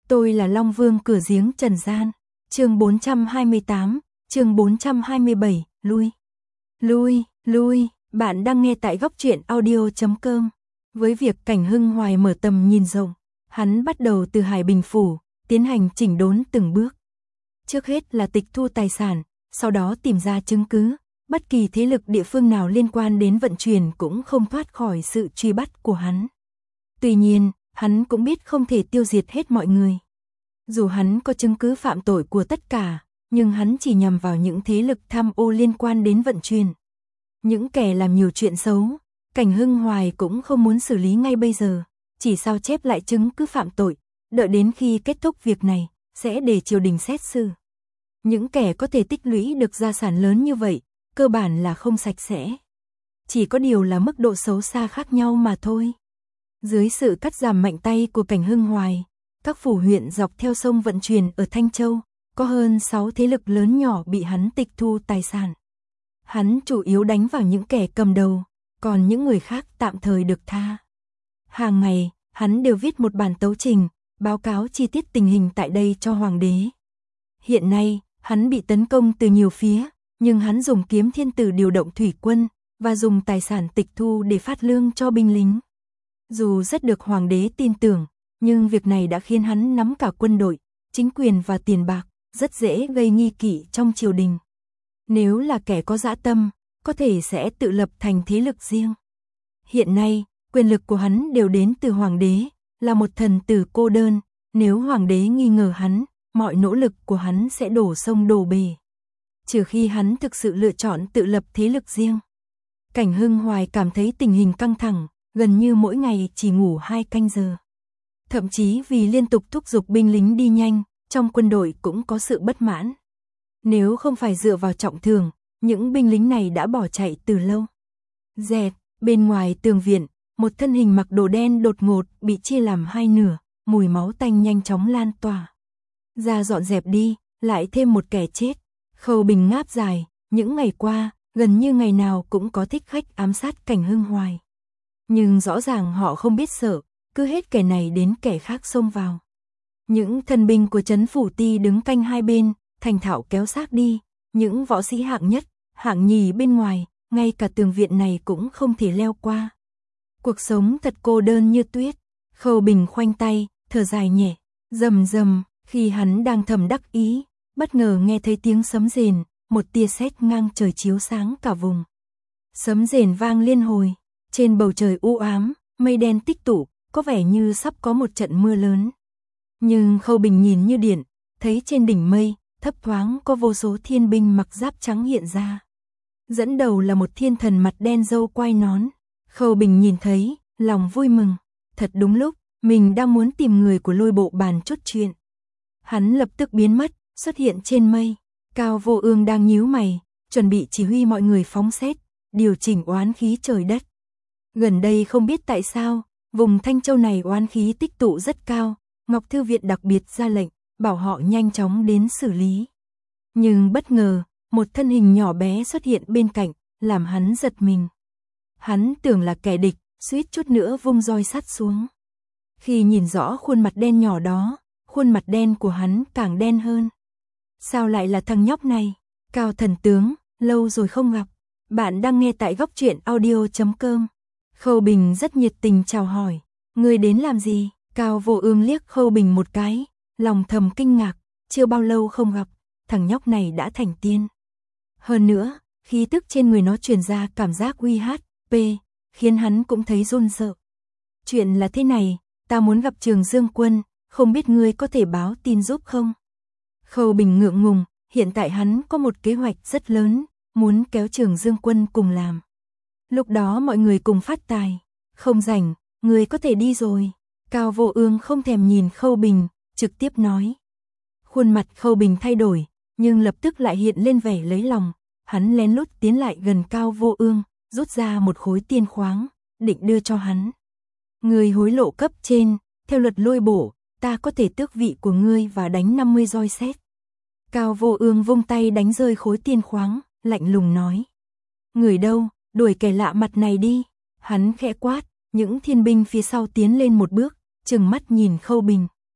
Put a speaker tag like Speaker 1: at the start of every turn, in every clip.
Speaker 1: Tôi là Long Vương cửa giếng trần gian. Chương 428, chương 427, lui. Bạn đang nghe tại góc truyện audio.com. Với việc Cảnh Hưng Hoài mở tầm nhìn rộng, hắn bắt đầu từ Hải Bình Phủ, tiến hành chỉnh đốn từng bước. Trước hết là tịch thu tài sản, sau đó tìm ra chứng cứ, bất kỳ thế lực địa phương nào liên quan đến vận chuyển cũng không thoát khỏi sự truy bắt của hắn. Tuy nhiên, hắn cũng biết không thể tiêu diệt hết mọi người. Dù hắn có chứng cứ phạm tội của tất cả, nhưng hắn chỉ nhằm vào những thế lực tham ô liên quan đến vận chuyển. Những kẻ làm nhiều chuyện xấu, Cảnh Hưng Hoài cũng không muốn xử lý ngay bây giờ, chỉ sao chép lại chứng cứ phạm tội, đợi đến khi kết thúc việc này, sẽ để triều đình xét xử. Những kẻ có thể tích lũy được gia sản lớn như vậy, cơ bản là không sạch sẽ. Chỉ có điều là mức độ xấu xa khác nhau mà thôi. Dưới sự cắt giảm mạnh tay của Cảnh Hưng Hoài, các phủ huyện dọc theo sông vận chuyển ở Thanh Châu, có hơn 6 thế lực lớn nhỏ bị hắn tịch thu tài sản. Hắn chủ yếu đánh vào những kẻ cầm đầu, còn những người khác tạm thời được tha. Hàng ngày, hắn đều viết một bản tấu trình, báo cáo chi tiết tình hình tại đây cho hoàng đế. Hiện nay, hắn bị tấn công từ nhiều phía, nhưng hắn dùng Kiếm Thiên Tử điều động thủy quân, và dùng tài sản tịch thu để phát lương cho binh lính. Dù rất được hoàng đế tin tưởng, nhưng việc này đã khiến hắn nắm cả quân đội, chính quyền và tiền bạc, rất dễ gây nghi kỵ trong triều đình. Nếu là kẻ có dã tâm, có thể sẽ tự lập thành thế lực riêng. Hiện nay, quyền lực của hắn đều đến từ hoàng đế, là một thần tử cô đơn, nếu hoàng đế nghi ngờ hắn, mọi nỗ lực của hắn sẽ đổ sông đổ bể. Trừ khi hắn thực sự lựa chọn tự lập thế lực riêng. Cảnh Hưng Hoài cảm thấy tình hình căng thẳng, gần như mỗi ngày chỉ ngủ 2 canh giờ. Thậm chí vì liên tục thúc giục binh lính đi nhanh, trong quân đội cũng có sự bất mãn. Nếu không phải dựa vào trọng thưởng, những binh lính này đã bỏ chạy từ lâu. Dẹt, bên ngoài tường viện, một thân hình mặc đồ đen đột ngột bị chia làm hai nửa, mùi máu tanh nhanh chóng lan tỏa. Ra dọn dẹp đi, lại thêm một kẻ chết. Khâu Bình ngáp dài, những ngày qua, gần như ngày nào cũng có thích khách ám sát Cảnh Hưng Hoài. Nhưng rõ ràng họ không biết sợ, cứ hết kẻ này đến kẻ khác xông vào. Những thân binh của trấn Phủ Ti đứng canh hai bên, thành thạo kéo xác đi, những võ sĩ hạng nhất, hạng nhì bên ngoài, ngay cả tường viện này cũng không thể leo qua. Cuộc sống thật cô đơn như tuyết. Khâu Bình khoanh tay, thở dài nhẹ, rầm rầm, khi hắn đang thầm đắc ý, bất ngờ nghe thấy tiếng sấm rền, một tia sét ngang trời chiếu sáng cả vùng. Sấm rền vang liên hồi, trên bầu trời u ám, mây đen tích tụ, có vẻ như sắp có một trận mưa lớn. Nhưng Khâu Bình nhìn như điện, thấy trên đỉnh mây, thấp thoáng có vô số thiên binh mặc giáp trắng hiện ra. Dẫn đầu là một thiên thần mặt đen râu quai nón. Khâu Bình nhìn thấy, lòng vui mừng. Thật đúng lúc, mình đang muốn tìm người của Lôi Bộ bàn chốt chuyện. Hắn lập tức biến mất, xuất hiện trên mây. Cao Vô Ương đang nhíu mày, chuẩn bị chỉ huy mọi người phóng xét, điều chỉnh oán khí trời đất. Gần đây không biết tại sao, vùng Thanh Châu này oán khí tích tụ rất cao, Ngọc Thư Viện đặc biệt ra lệnh, bảo họ nhanh chóng đến xử lý. Nhưng bất ngờ, một thân hình nhỏ bé xuất hiện bên cạnh, làm hắn giật mình. Hắn tưởng là kẻ địch, suýt chút nữa vung roi sắt xuống. Khi nhìn rõ khuôn mặt đen nhỏ đó, khuôn mặt đen của hắn càng đen hơn. Sao lại là thằng nhóc này? Cao thần tướng, lâu rồi không gặp. Bạn đang nghe tại góc truyện audio.com. Khâu Bình rất nhiệt tình chào hỏi. Ngươi đến làm gì? Cao Vô Ương liếc Khâu Bình một cái, lòng thầm kinh ngạc, chưa bao lâu không gặp, thằng nhóc này đã thành tiên. Hơn nữa, khí tức trên người nó truyền ra cảm giác uy hát, khiến hắn cũng thấy run sợ. Chuyện là thế này, ta muốn gặp Trường Dương Quân, không biết ngươi có thể báo tin giúp không? Khâu Bình ngượng ngùng, hiện tại hắn có một kế hoạch rất lớn, muốn kéo Trường Dương Quân cùng làm. Lúc đó mọi người cùng phát tài, không rảnh, ngươi có thể đi rồi. Cao Vô Ương không thèm nhìn Khâu Bình, trực tiếp nói. Khuôn mặt Khâu Bình thay đổi, nhưng lập tức lại hiện lên vẻ lấy lòng. Hắn lén lút tiến lại gần Cao Vô Ương, rút ra một khối tiên khoáng, định đưa cho hắn. Ngươi hối lộ cấp trên, theo luật Lôi Bộ, ta có thể tước vị của ngươi và đánh 50 roi sét. Cao Vô Ương vung tay đánh rơi khối tiên khoáng, lạnh lùng nói. Người đâu, đuổi kẻ lạ mặt này đi. Hắn khẽ quát, những thiên binh phía sau tiến lên một bước, trừng mắt nhìn Khâu Bình.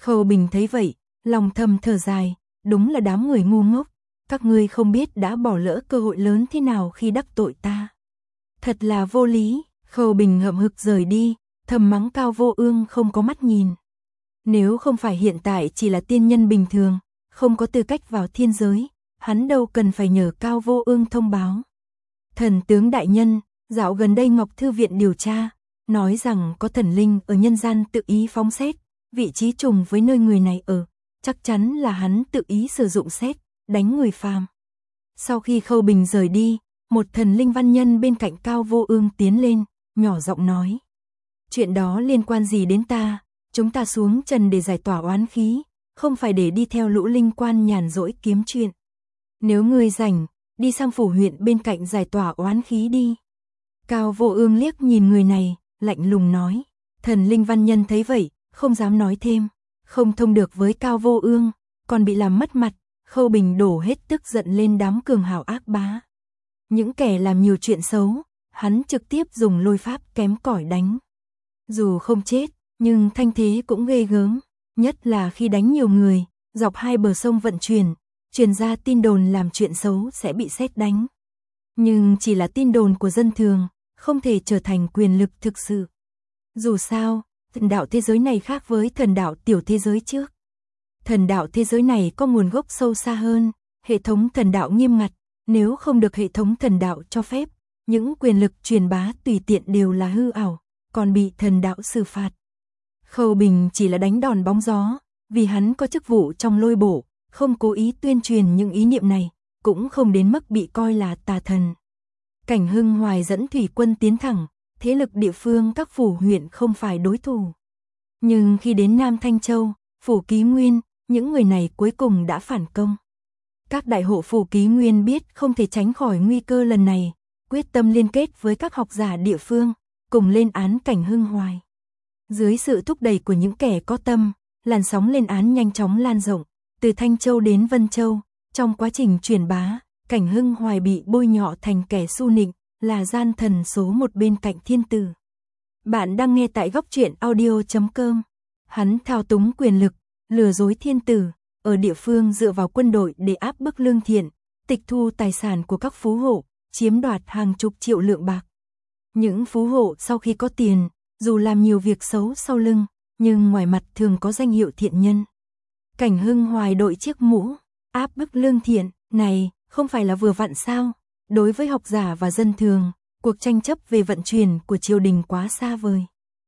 Speaker 1: Khâu Bình thấy vậy, lòng thầm thở dài, đúng là đám người ngu ngốc, các ngươi không biết đã bỏ lỡ cơ hội lớn thế nào khi đắc tội ta. Thật là vô lý. Khâu Bình hậm hực rời đi, thầm mắng Cao Vô Ương không có mắt nhìn. Nếu không phải hiện tại chỉ là tiên nhân bình thường, không có tư cách vào thiên giới, hắn đâu cần phải nhờ Cao Vô Ương thông báo. Thần tướng đại nhân, dạo gần đây Ngọc Thư viện điều tra, nói rằng có thần linh ở nhân gian tự ý phóng sét, vị trí trùng với nơi người này ở, chắc chắn là hắn tự ý sử dụng sét, đánh người phàm. Sau khi Khâu Bình rời đi, một thần linh văn nhân bên cạnh Cao Vô Ương tiến lên, nhỏ giọng nói. Chuyện đó liên quan gì đến ta, chúng ta xuống trần để giải tỏa oán khí, không phải để đi theo lũ linh quan nhàn rỗi kiếm chuyện. Nếu ngươi rảnh, đi sang phủ huyện bên cạnh giải tỏa oán khí đi. Cao Vô Ương liếc nhìn người này, lạnh lùng nói. Thần linh văn nhân thấy vậy, không dám nói thêm, không thông được với Cao Vô Ương, còn bị làm mất mặt. Khâu Bình đổ hết tức giận lên đám cường hào ác bá. Những kẻ làm nhiều chuyện xấu, hắn trực tiếp dùng lôi pháp kém cỏi đánh. Dù không chết, nhưng thanh thế cũng ghê gớm, nhất là khi đánh nhiều người, dọc hai bờ sông vận truyền ra tin đồn làm chuyện xấu sẽ bị sét đánh. Nhưng chỉ là tin đồn của dân thường, không thể trở thành quyền lực thực sự. Dù sao, thần đạo thế giới này khác với thần đạo tiểu thế giới trước. Thần đạo thế giới này có nguồn gốc sâu xa hơn, hệ thống thần đạo nghiêm ngặt, nếu không được hệ thống thần đạo cho phép, những quyền lực truyền bá tùy tiện đều là hư ảo, còn bị thần đạo xử phạt. Khâu Bình chỉ là đánh đòn bóng gió, vì hắn có chức vụ trong lôi bộ, không cố ý tuyên truyền những ý niệm này, cũng không đến mức bị coi là tà thần. Cảnh Hưng Hoài dẫn thủy quân tiến thẳng, thế lực địa phương các phủ huyện không phải đối thủ. Nhưng khi đến Nam Thanh Châu, phủ Ký Nguyên, những người này cuối cùng đã phản công. Các đại hộ phủ Ký Nguyên biết không thể tránh khỏi nguy cơ lần này, quyết tâm liên kết với các học giả địa phương, cùng lên án Cảnh Hưng Hoài. Dưới sự thúc đẩy của những kẻ có tâm, làn sóng lên án nhanh chóng lan rộng, từ Thanh Châu đến Vân Châu. Trong quá trình truyền bá, Cảnh Hưng Hoài bị bôi nhọ thành kẻ su nịnh, là gian thần số một bên cạnh thiên tử. Bạn đang nghe tại góc truyện audio.com. Hắn thao túng quyền lực, lừa dối thiên tử, ở địa phương dựa vào quân đội để áp bức lương thiện, tịch thu tài sản của các phú hộ, chiếm đoạt hàng chục triệu lượng bạc. Những phú hộ sau khi có tiền, dù làm nhiều việc xấu sau lưng, nhưng ngoài mặt thường có danh hiệu thiện nhân. Cảnh Hưng Hoài đội chiếc mũ, áp bức lương thiện, này, không phải là vừa vặn sao? Đối với học giả và dân thường, cuộc tranh chấp về vận chuyển của triều đình quá xa vời.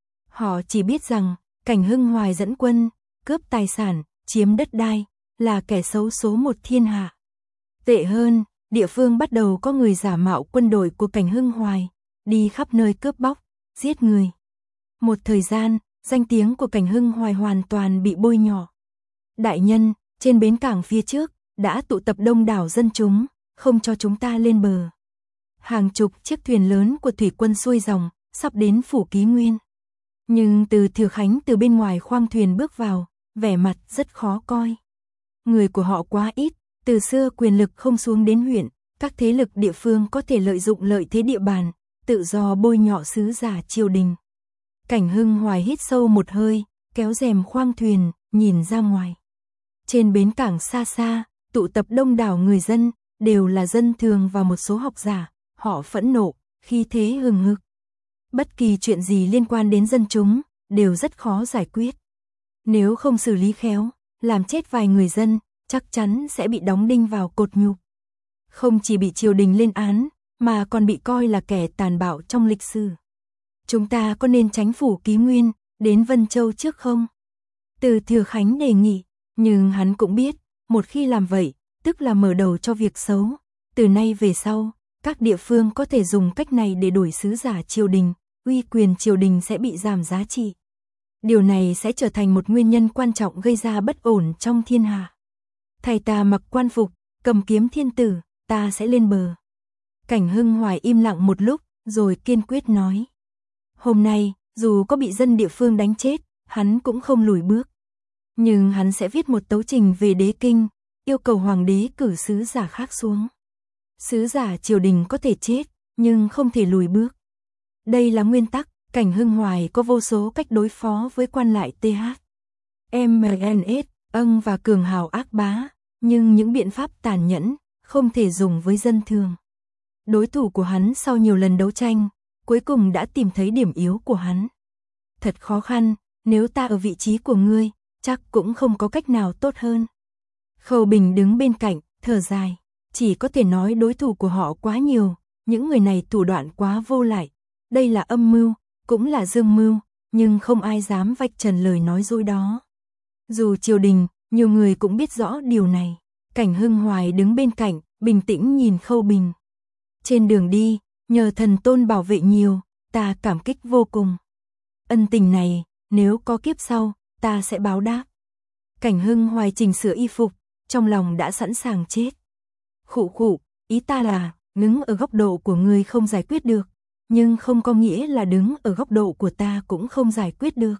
Speaker 1: Họ chỉ biết rằng, Cảnh Hưng Hoài dẫn quân, cướp tài sản, chiếm đất đai, là kẻ xấu số một thiên hạ. Tệ hơn, địa phương bắt đầu có người giả mạo quân đội của Cảnh Hưng Hoài, đi khắp nơi cướp bóc, giết người. Một thời gian, danh tiếng của Cảnh Hưng Hoài hoàn toàn bị bôi nhọ. Đại nhân, trên bến cảng phía trước, đã tụ tập đông đảo dân chúng, không cho chúng ta lên bờ. Hàng chục chiếc thuyền lớn của thủy quân xuôi dòng, sắp đến phủ Ký Nguyên. Nhưng từ Thừa Khánh từ bên ngoài khoang thuyền bước vào, vẻ mặt rất khó coi. Người của họ quá ít, từ xưa quyền lực không xuống đến huyện, các thế lực địa phương có thể lợi dụng lợi thế địa bàn, tự do bôi nhọ sứ giả triều đình. Cảnh Hưng Hoài hít sâu một hơi, kéo rèm khoang thuyền, nhìn ra ngoài. Trên bến cảng xa xa, tụ tập đông đảo người dân, đều là dân thường và một số học giả, họ phẫn nộ, khí thế hừng hực. Bất kỳ chuyện gì liên quan đến dân chúng, đều rất khó giải quyết. Nếu không xử lý khéo, làm chết vài người dân, chắc chắn sẽ bị đóng đinh vào cột nhục. Không chỉ bị triều đình lên án, mà còn bị coi là kẻ tàn bạo trong lịch sử. Chúng ta có nên tránh phủ Ký Nguyên, đến Vân Châu trước không? Từ Thừa Khánh đề nghị, nhưng hắn cũng biết, một khi làm vậy, tức là mở đầu cho việc xấu. Từ nay về sau, các địa phương có thể dùng cách này để đổi sứ giả triều đình, uy quyền triều đình sẽ bị giảm giá trị. Điều này sẽ trở thành một nguyên nhân quan trọng gây ra bất ổn trong thiên hạ. Thầy ta mặc quan phục, cầm kiếm thiên tử, ta sẽ lên bờ. Cảnh Hưng Hoài im lặng một lúc, rồi kiên quyết nói. Hôm nay, dù có bị dân địa phương đánh chết, hắn cũng không lùi bước. Nhưng hắn sẽ viết một tấu trình về đế kinh, yêu cầu hoàng đế cử sứ giả khác xuống. Sứ giả triều đình có thể chết, nhưng không thể lùi bước. Đây là nguyên tắc, Cảnh Hưng Hoài có vô số cách đối phó với quan lại TH. MNS, âng và cường hào ác bá, nhưng những biện pháp tàn nhẫn, không thể dùng với dân thường. Đối thủ của hắn sau nhiều lần đấu tranh, cuối cùng đã tìm thấy điểm yếu của hắn. Thật khó khăn, nếu ta ở vị trí của ngươi, chắc cũng không có cách nào tốt hơn. Khâu Bình đứng bên cạnh, thở dài, chỉ có thể nói đối thủ của họ quá nhiều, những người này thủ đoạn quá vô lại. Đây là âm mưu, cũng là dương mưu, nhưng không ai dám vạch trần lời nói dối đó. Dù triều đình, nhiều người cũng biết rõ điều này. Cảnh Hưng Hoài đứng bên cạnh, bình tĩnh nhìn Khâu Bình. Trên đường đi, nhờ thần tôn bảo vệ nhiều, ta cảm kích vô cùng. Ân tình này, nếu có kiếp sau, ta sẽ báo đáp. Cảnh Hưng Hoài chỉnh sửa y phục, trong lòng đã sẵn sàng chết. Khụ khụ, ý ta là, đứng ở góc độ của ngươi không giải quyết được, nhưng không có nghĩa là đứng ở góc độ của ta cũng không giải quyết được.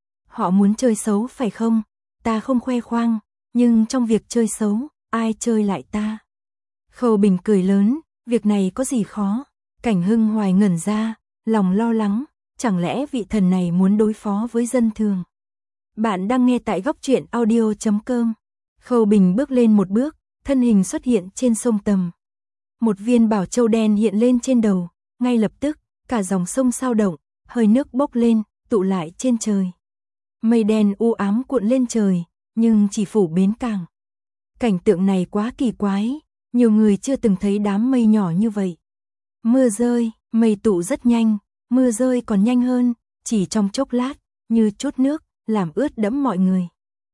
Speaker 1: Họ muốn chơi xấu phải không? Ta không khoe khoang, nhưng trong việc chơi xấu, ai chơi lại ta? Khâu Bình cười lớn, việc này có gì khó? Cảnh Hưng Hoài ngẩn ra, lòng lo lắng, chẳng lẽ vị thần này muốn đối phó với dân thường? Bạn đang nghe tại góc truyện audio.com. Khâu Bình bước lên một bước, thân hình xuất hiện trên sông Tầm. Một viên bảo châu đen hiện lên trên đầu, ngay lập tức, cả dòng sông sao động, hơi nước bốc lên, tụ lại trên trời. Mây đen u ám cuộn lên trời, nhưng chỉ phủ bến cảng. Cảnh tượng này quá kỳ quái, nhiều người chưa từng thấy đám mây nhỏ như vậy. Mưa rơi, mây tụ rất nhanh, mưa rơi còn nhanh hơn, chỉ trong chốc lát, như chút nước, làm ướt đẫm mọi người.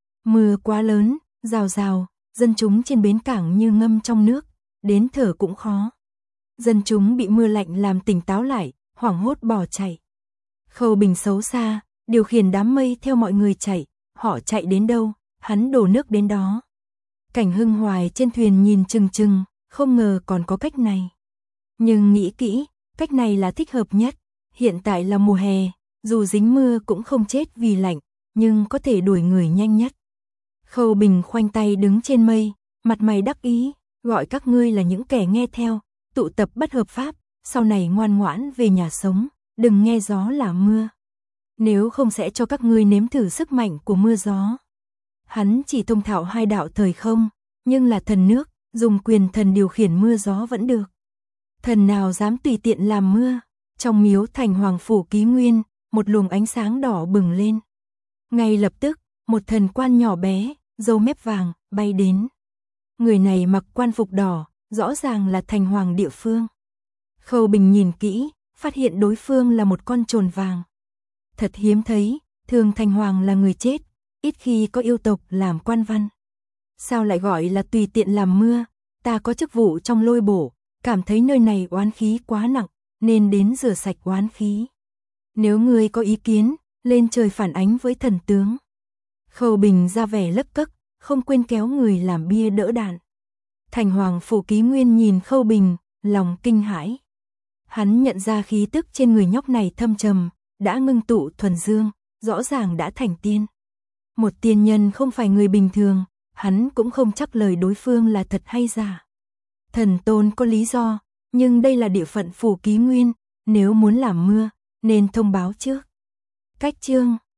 Speaker 1: Mưa quá lớn, rào rào, dân chúng trên bến cảng như ngâm trong nước, đến thở cũng khó. Dân chúng bị mưa lạnh làm tỉnh táo lại, hoảng hốt bỏ chạy. Khâu Bình xấu xa, điều khiển đám mây theo mọi người chạy, họ chạy đến đâu, hắn đổ nước đến đó. Cảnh Hưng Hoài trên thuyền nhìn chừng chừng, không ngờ còn có cách này. Nhưng nghĩ kỹ, cách này là thích hợp nhất, hiện tại là mùa hè, dù dính mưa cũng không chết vì lạnh, nhưng có thể đuổi người nhanh nhất. Khâu Bình khoanh tay đứng trên mây, mặt mày đắc ý, gọi các ngươi là những kẻ nghe theo, tụ tập bất hợp pháp, sau này ngoan ngoãn về nhà sống, đừng nghe gió là mưa. Nếu không sẽ cho các ngươi nếm thử sức mạnh của mưa gió. Hắn chỉ thông thạo hai đạo thời không, nhưng là thần nước, dùng quyền thần điều khiển mưa gió vẫn được. Thần nào dám tùy tiện làm mưa? Trong miếu thành Hoàng Phủ Ký Nguyên, một luồng ánh sáng đỏ bừng lên. Ngay lập tức, một thần quan nhỏ bé, râu mép vàng, bay đến. Người này mặc quan phục đỏ, rõ ràng là thành hoàng địa phương. Khâu Bình nhìn kỹ, phát hiện đối phương là một con trồn vàng. Thật hiếm thấy, thường thành hoàng là người chết, ít khi có yêu tộc làm quan văn. Sao lại gọi là tùy tiện làm mưa? Ta có chức vụ trong Lôi Bổ, cảm thấy nơi này oán khí quá nặng, nên đến rửa sạch oán khí. Nếu ngươi có ý kiến, lên trời phản ánh với thần tướng. Khâu Bình ra vẻ lấc cấc, không quên kéo người làm bia đỡ đạn. Thành Hoàng Phủ Ký Nguyên nhìn Khâu Bình, lòng kinh hãi. Hắn nhận ra khí tức trên người nhóc này thâm trầm, đã ngưng tụ thuần dương, rõ ràng đã thành tiên. Một tiên nhân không phải người bình thường, hắn cũng không chắc lời đối phương là thật hay giả. Thần tôn có lý do, nhưng đây là địa phận Phủ Ký Nguyên, nếu muốn làm mưa, nên thông báo trước. Cách chương